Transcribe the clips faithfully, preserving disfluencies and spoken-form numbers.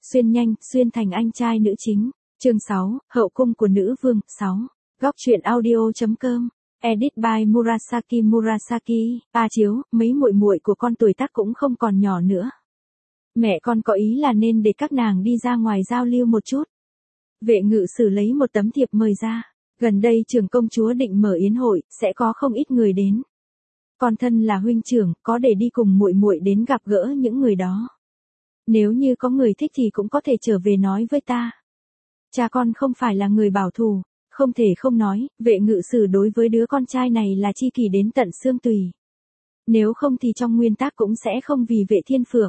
Xuyên nhanh, xuyên thành anh trai nữ chính. Chương sáu, hậu cung của nữ vương. sáu. Góc truyện audio.com. Edit by Murasaki Murasaki. A Chiếu, mấy muội muội của con tuổi tác cũng không còn nhỏ nữa. Mẹ con có ý là nên để các nàng đi ra ngoài giao lưu một chút. Vệ ngự sử lấy một tấm thiệp mời ra. Gần đây trưởng công chúa định mở yến hội, sẽ có không ít người đến. Con thân là huynh trưởng, có để đi cùng muội muội đến gặp gỡ những người đó. Nếu như có người thích thì cũng có thể trở về nói với ta. Cha con không phải là người bảo thủ, không thể không nói, vệ ngự sử đối với đứa con trai này là chi kỷ đến tận xương tùy. Nếu không thì trong nguyên tắc cũng sẽ không vì Vệ Thiên Phượng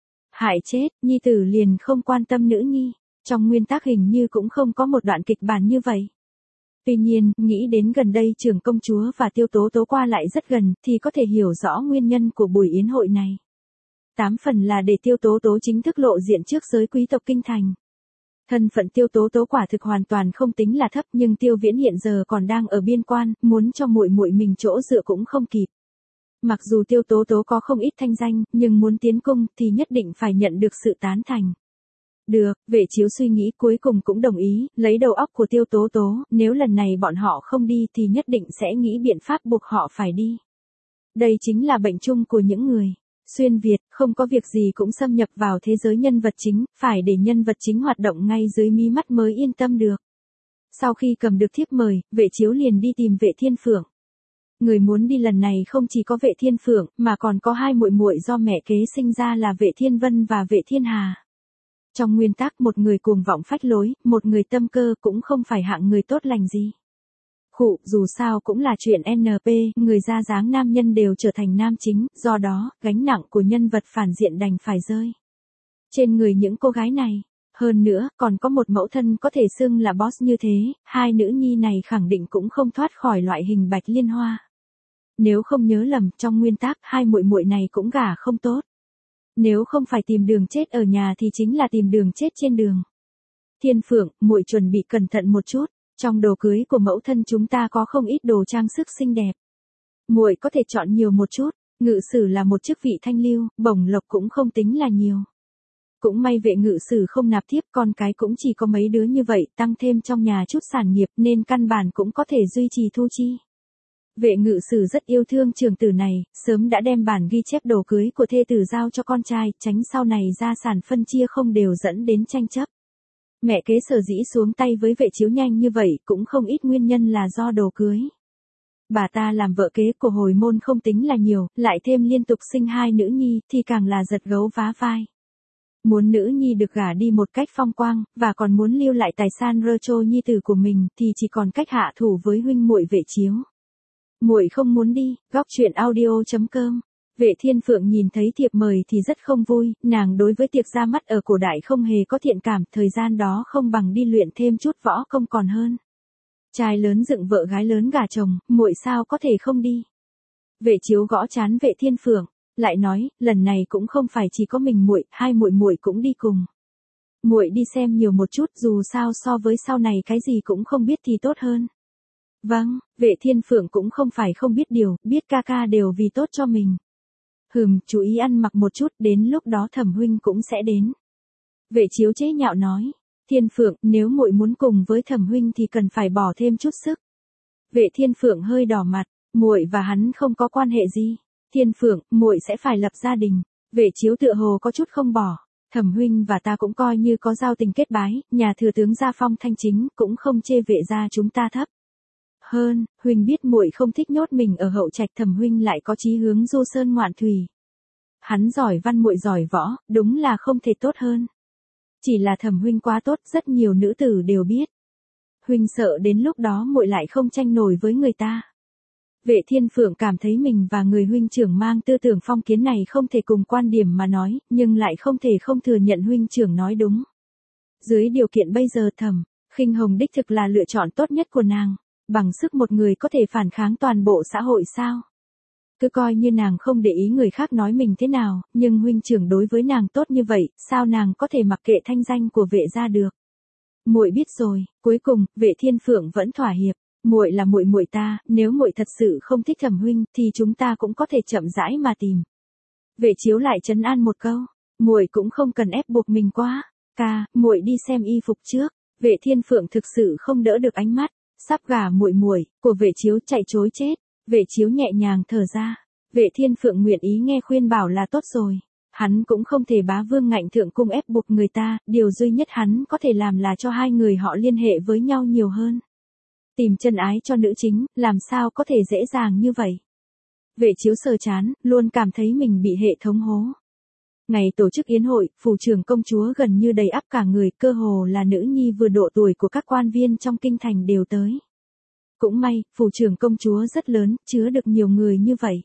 hại chết, nhi tử liền không quan tâm nữ nhi. Trong nguyên tắc hình như cũng không có một đoạn kịch bản như vậy. Tuy nhiên, nghĩ đến gần đây trưởng công chúa và Tiêu Tố Tố qua lại rất gần, thì có thể hiểu rõ nguyên nhân của buổi yến hội này. Tám phần là để Tiêu Tố Tố chính thức lộ diện trước giới quý tộc kinh thành. Thân phận Tiêu Tố Tố quả thực hoàn toàn không tính là thấp, nhưng Tiêu Viễn hiện giờ còn đang ở biên quan, muốn cho muội muội mình chỗ dựa cũng không kịp. Mặc dù Tiêu Tố Tố có không ít thanh danh, nhưng muốn tiến cung thì nhất định phải nhận được sự tán thành. Được, Vệ Chiếu suy nghĩ cuối cùng cũng đồng ý, lấy đầu óc của Tiêu Tố Tố, nếu lần này bọn họ không đi thì nhất định sẽ nghĩ biện pháp buộc họ phải đi. Đây chính là bệnh chung của những người xuyên Việt, không có việc gì cũng xâm nhập vào thế giới nhân vật chính, phải để nhân vật chính hoạt động ngay dưới mí mắt mới yên tâm được. Sau khi cầm được thiếp mời, Vệ Chiếu liền đi tìm Vệ Thiên Phượng. Người muốn đi lần này không chỉ có Vệ Thiên Phượng, mà còn có hai muội muội do mẹ kế sinh ra là Vệ Thiên Vân và Vệ Thiên Hà. Trong nguyên tắc một người cuồng vọng phách lối, một người tâm cơ cũng không phải hạng người tốt lành gì. Khụ, dù sao cũng là chuyện en pê, người ra dáng nam nhân đều trở thành nam chính, do đó, gánh nặng của nhân vật phản diện đành phải rơi trên người những cô gái này. Hơn nữa, còn có một mẫu thân có thể xưng là boss như thế, hai nữ nhi này khẳng định cũng không thoát khỏi loại hình Bạch Liên Hoa. Nếu không nhớ lầm, trong nguyên tắc, hai muội muội này cũng gả không tốt. Nếu không phải tìm đường chết ở nhà thì chính là tìm đường chết trên đường. Thiên Phượng, muội chuẩn bị cẩn thận một chút, trong đồ cưới của mẫu thân chúng ta có không ít đồ trang sức xinh đẹp. Muội có thể chọn nhiều một chút, ngự sử là một chức vị thanh lưu, bổng lộc cũng không tính là nhiều. Cũng may Vệ ngự sử không nạp thiếp, con cái cũng chỉ có mấy đứa như vậy, tăng thêm trong nhà chút sản nghiệp nên căn bản cũng có thể duy trì thu chi. Vệ ngự sử rất yêu thương trưởng tử này, sớm đã đem bản ghi chép đồ cưới của thê tử giao cho con trai, tránh sau này gia sản phân chia không đều dẫn đến tranh chấp. Mẹ kế sở dĩ xuống tay với Vệ Chiếu nhanh như vậy cũng không ít nguyên nhân là do đồ cưới. Bà ta làm vợ kế của hồi môn không tính là nhiều, lại thêm liên tục sinh hai nữ nhi thì càng là giật gấu vá vai. Muốn nữ nhi được gả đi một cách phong quang, và còn muốn lưu lại tài sản rơ trô nhi tử của mình thì chỉ còn cách hạ thủ với huynh muội Vệ Chiếu. Muội không muốn đi. Góc truyện audio.com. Vệ Thiên Phượng nhìn thấy thiệp mời thì rất không vui, nàng đối với tiệc ra mắt ở cổ đại không hề có thiện cảm, thời gian đó không bằng đi luyện thêm chút võ công còn hơn. Trai lớn dựng vợ gái lớn gả chồng, muội sao có thể không đi. Vệ Chiếu gõ trán Vệ Thiên Phượng, lại nói, lần này cũng không phải chỉ có mình muội, hai muội muội cũng đi cùng. Muội đi xem nhiều một chút, dù sao so với sau này cái gì cũng không biết thì tốt hơn. Vâng, Vệ Thiên Phượng cũng không phải không biết điều, biết ca ca đều vì tốt cho mình. Hừm, chú ý ăn mặc một chút, đến lúc đó Thẩm huynh cũng sẽ đến. Vệ Chiếu chế nhạo nói, Thiên Phượng, nếu muội muốn cùng với Thẩm huynh thì cần phải bỏ thêm chút sức. Vệ Thiên Phượng hơi đỏ mặt, muội và hắn không có quan hệ gì. Thiên Phượng, muội sẽ phải lập gia đình. Vệ Chiếu tựa hồ có chút không bỏ, Thẩm huynh và ta cũng coi như có giao tình kết bái, nhà thừa tướng gia phong thanh chính cũng không chê Vệ gia chúng ta thấp. Hơn, huynh biết muội không thích nhốt mình ở hậu trạch, Thẩm huynh lại có chí hướng du sơn ngoạn thủy. Hắn giỏi văn muội giỏi võ, đúng là không thể tốt hơn. Chỉ là Thẩm huynh quá tốt, rất nhiều nữ tử đều biết. Huynh sợ đến lúc đó muội lại không tranh nổi với người ta. Vệ Thiên Phượng cảm thấy mình và người huynh trưởng mang tư tưởng phong kiến này không thể cùng quan điểm mà nói, nhưng lại không thể không thừa nhận huynh trưởng nói đúng. Dưới điều kiện bây giờ Thẩm Khinh Hồng đích thực là lựa chọn tốt nhất của nàng. Bằng sức một người có thể phản kháng toàn bộ xã hội sao? Cứ coi như nàng không để ý người khác nói mình thế nào, nhưng huynh trưởng đối với nàng tốt như vậy, sao nàng có thể mặc kệ thanh danh của Vệ gia được? Muội biết rồi, cuối cùng, Vệ Thiên Phượng vẫn thỏa hiệp. Muội là muội muội ta, nếu muội thật sự không thích Thẩm huynh thì chúng ta cũng có thể chậm rãi mà tìm. Vệ Chiếu lại trấn an một câu, muội cũng không cần ép buộc mình quá. Ca, muội đi xem y phục trước. Vệ Thiên Phượng thực sự không đỡ được ánh mắt, sắp gả muội muội của Vệ Chiếu chạy trối chết. Vệ Chiếu nhẹ nhàng thở ra. Vệ Thiên Phượng nguyện ý nghe khuyên bảo là tốt rồi. Hắn cũng không thể bá vương ngạnh thượng cung ép buộc người ta, điều duy nhất hắn có thể làm là cho hai người họ liên hệ với nhau nhiều hơn. Tìm chân ái cho nữ chính, làm sao có thể dễ dàng như vậy. Vệ Chiếu sờ chán, luôn cảm thấy mình bị hệ thống hố. Ngày tổ chức yến hội, phủ trưởng công chúa gần như đầy ắp cả người, cơ hồ là nữ nhi vừa độ tuổi của các quan viên trong kinh thành đều tới. Cũng may, phủ trưởng công chúa rất lớn, chứa được nhiều người như vậy.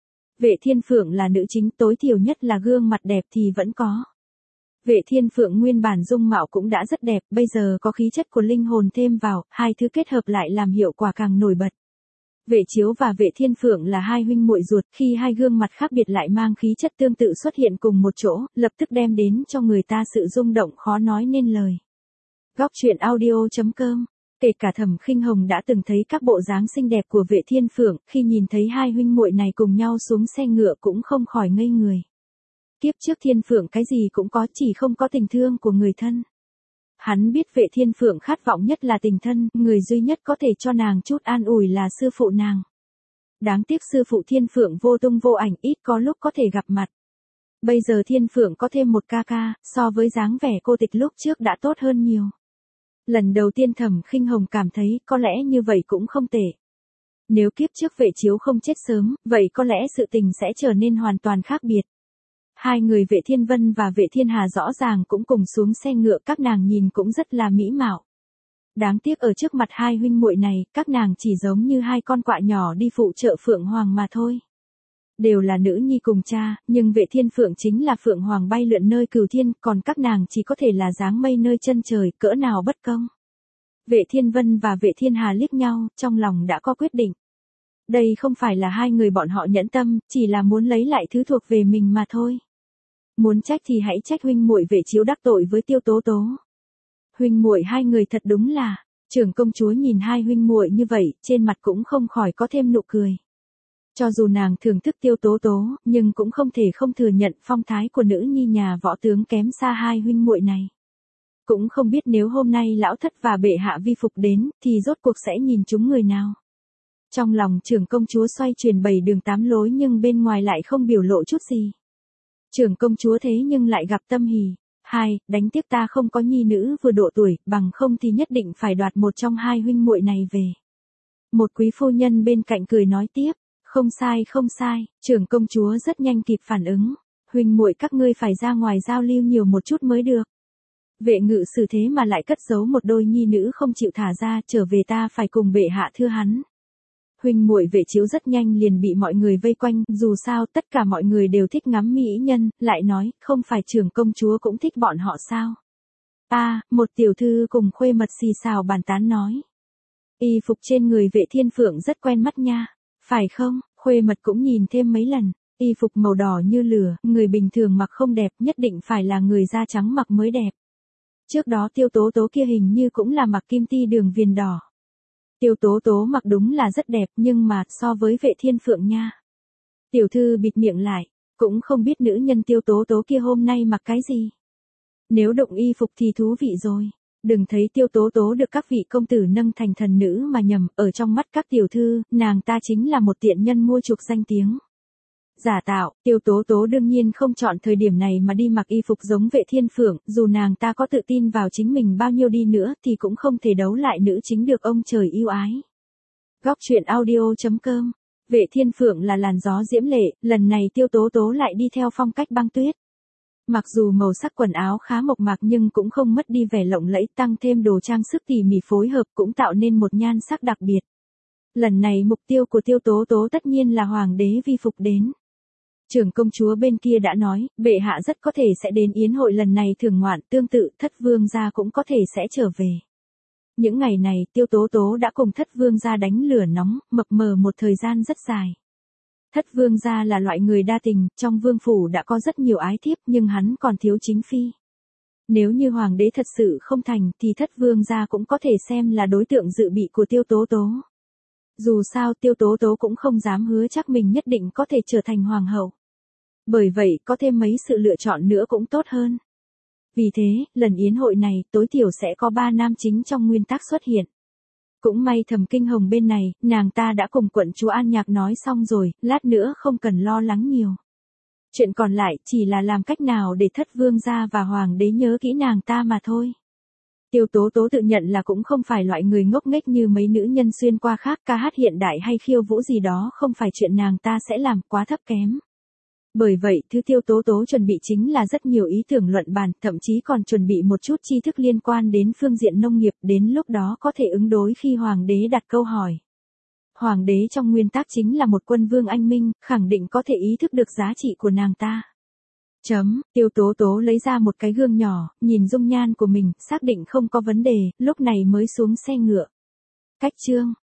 Vệ Thiên Phượng là nữ chính, tối thiểu nhất là gương mặt đẹp thì vẫn có. Vệ Thiên Phượng nguyên bản dung mạo cũng đã rất đẹp, bây giờ có khí chất của linh hồn thêm vào, hai thứ kết hợp lại làm hiệu quả càng nổi bật. Vệ Chiếu và Vệ Thiên Phượng là hai huynh muội ruột, khi hai gương mặt khác biệt lại mang khí chất tương tự xuất hiện cùng một chỗ, lập tức đem đến cho người ta sự rung động khó nói nên lời. Góc truyện audio chấm com. Kể cả Thẩm Khinh Hồng đã từng thấy các bộ dáng xinh đẹp của Vệ Thiên Phượng, khi nhìn thấy hai huynh muội này cùng nhau xuống xe ngựa cũng không khỏi ngây người. Kiếp trước Thiên Phượng cái gì cũng có, chỉ không có tình thương của người thân. Hắn biết Vệ Thiên Phượng khát vọng nhất là tình thân, người duy nhất có thể cho nàng chút an ủi là sư phụ nàng. Đáng tiếc sư phụ Thiên Phượng vô tung vô ảnh, ít có lúc có thể gặp mặt. Bây giờ Thiên Phượng có thêm một ca ca, so với dáng vẻ cô tịch lúc trước đã tốt hơn nhiều. Lần đầu tiên Thẩm Khinh Hồng cảm thấy có lẽ như vậy cũng không tệ. Nếu kiếp trước Vệ Chiếu không chết sớm, vậy có lẽ sự tình sẽ trở nên hoàn toàn khác biệt. Hai người Vệ Thiên Vân và Vệ Thiên Hà rõ ràng cũng cùng xuống xe ngựa, các nàng nhìn cũng rất là mỹ mạo. Đáng tiếc ở trước mặt hai huynh muội này, các nàng chỉ giống như hai con quạ nhỏ đi phụ trợ Phượng Hoàng mà thôi. Đều là nữ nhi cùng cha, nhưng Vệ Thiên Phượng chính là Phượng Hoàng bay lượn nơi cửu thiên, còn các nàng chỉ có thể là dáng mây nơi chân trời, cỡ nào bất công. Vệ Thiên Vân và Vệ Thiên Hà liếc nhau, trong lòng đã có quyết định. Đây không phải là hai người bọn họ nhẫn tâm, chỉ là muốn lấy lại thứ thuộc về mình mà thôi. Muốn trách thì hãy trách huynh muội Vệ Chiếu đắc tội với Tiêu Tố Tố. Huynh muội hai người thật đúng là, trưởng công chúa nhìn hai huynh muội như vậy, trên mặt cũng không khỏi có thêm nụ cười. Cho dù nàng thưởng thức Tiêu Tố Tố, nhưng cũng không thể không thừa nhận phong thái của nữ nhi nhà võ tướng kém xa hai huynh muội này. Cũng không biết nếu hôm nay lão thất và bệ hạ vi phục đến, thì rốt cuộc sẽ nhìn chúng người nào. Trong lòng trưởng công chúa xoay chuyển bảy đường tám lối nhưng bên ngoài lại không biểu lộ chút gì. Trưởng công chúa thế nhưng lại gặp tâm hỉ. Hai, đánh tiếc ta không có nhi nữ vừa độ tuổi, bằng không thì nhất định phải đoạt một trong hai huynh muội này về. Một quý phu nhân bên cạnh cười nói tiếp, không sai không sai, trưởng công chúa rất nhanh kịp phản ứng. Huynh muội các ngươi phải ra ngoài giao lưu nhiều một chút mới được. Vệ ngự sử thế mà lại cất giấu một đôi nhi nữ không chịu thả ra, trở về ta phải cùng bệ hạ thưa hắn. Huynh muội Vệ Chiếu rất nhanh liền bị mọi người vây quanh, dù sao tất cả mọi người đều thích ngắm mỹ nhân, lại nói, không phải trưởng công chúa cũng thích bọn họ sao. A, à, một tiểu thư cùng khuê mật xì xào bàn tán nói. Y phục trên người Vệ Thiên Phượng rất quen mắt nha, phải không, khuê mật cũng nhìn thêm mấy lần, y phục màu đỏ như lửa, người bình thường mặc không đẹp, nhất định phải là người da trắng mặc mới đẹp. Trước đó Tiêu Tố Tố kia hình như cũng là mặc kim ti đường viền đỏ. Tiêu Tố Tố mặc đúng là rất đẹp nhưng mà so với Vệ Thiên Phượng nha. Tiểu thư bịt miệng lại, cũng không biết nữ nhân Tiêu Tố Tố kia hôm nay mặc cái gì. Nếu đụng y phục thì thú vị rồi. Đừng thấy Tiêu Tố Tố được các vị công tử nâng thành thần nữ mà nhầm, ở trong mắt các tiểu thư, nàng ta chính là một tiện nhân mua chuộc danh tiếng. Giả tạo, Tiêu Tố Tố đương nhiên không chọn thời điểm này mà đi mặc y phục giống Vệ Thiên Phượng, dù nàng ta có tự tin vào chính mình bao nhiêu đi nữa thì cũng không thể đấu lại nữ chính được ông trời yêu ái. Góc truyện audio chấm com. Vệ Thiên Phượng là làn gió diễm lệ, lần này Tiêu Tố Tố lại đi theo phong cách băng tuyết. Mặc dù màu sắc quần áo khá mộc mạc nhưng cũng không mất đi vẻ lộng lẫy, tăng thêm đồ trang sức tỉ mỉ phối hợp cũng tạo nên một nhan sắc đặc biệt. Lần này mục tiêu của Tiêu Tố Tố tất nhiên là hoàng đế vi phục đến. Trưởng công chúa bên kia đã nói, bệ hạ rất có thể sẽ đến yến hội lần này thưởng ngoạn, tương tự Thất Vương gia cũng có thể sẽ trở về. Những ngày này Tiêu Tố Tố đã cùng Thất Vương gia đánh lửa nóng, mập mờ một thời gian rất dài. Thất Vương gia là loại người đa tình, trong vương phủ đã có rất nhiều ái thiếp nhưng hắn còn thiếu chính phi. Nếu như hoàng đế thật sự không thành thì Thất Vương gia cũng có thể xem là đối tượng dự bị của Tiêu Tố Tố. Dù sao Tiêu Tố Tố cũng không dám hứa chắc mình nhất định có thể trở thành hoàng hậu. Bởi vậy có thêm mấy sự lựa chọn nữa cũng tốt hơn. Vì thế, lần yến hội này, tối thiểu sẽ có ba nam chính trong nguyên tắc xuất hiện. Cũng may Thẩm Kinh Hồng bên này, nàng ta đã cùng quận chúa An Nhạc nói xong rồi, lát nữa không cần lo lắng nhiều. Chuyện còn lại chỉ là làm cách nào để thất vương gia và hoàng đế nhớ kỹ nàng ta mà thôi. Tiêu Tố Tố tự nhận là cũng không phải loại người ngốc nghếch như mấy nữ nhân xuyên qua khác, ca hát hiện đại hay khiêu vũ gì đó không phải chuyện nàng ta sẽ làm, quá thấp kém. Bởi vậy, thứ Tiêu Tố Tố chuẩn bị chính là rất nhiều ý tưởng luận bàn, thậm chí còn chuẩn bị một chút tri thức liên quan đến phương diện nông nghiệp, đến lúc đó có thể ứng đối khi hoàng đế đặt câu hỏi. Hoàng đế trong nguyên tắc chính là một quân vương anh minh, khẳng định có thể ý thức được giá trị của nàng ta. Chấm, Tiêu Tố Tố lấy ra một cái gương nhỏ, nhìn dung nhan của mình, xác định không có vấn đề, lúc này mới xuống xe ngựa. Cách chương.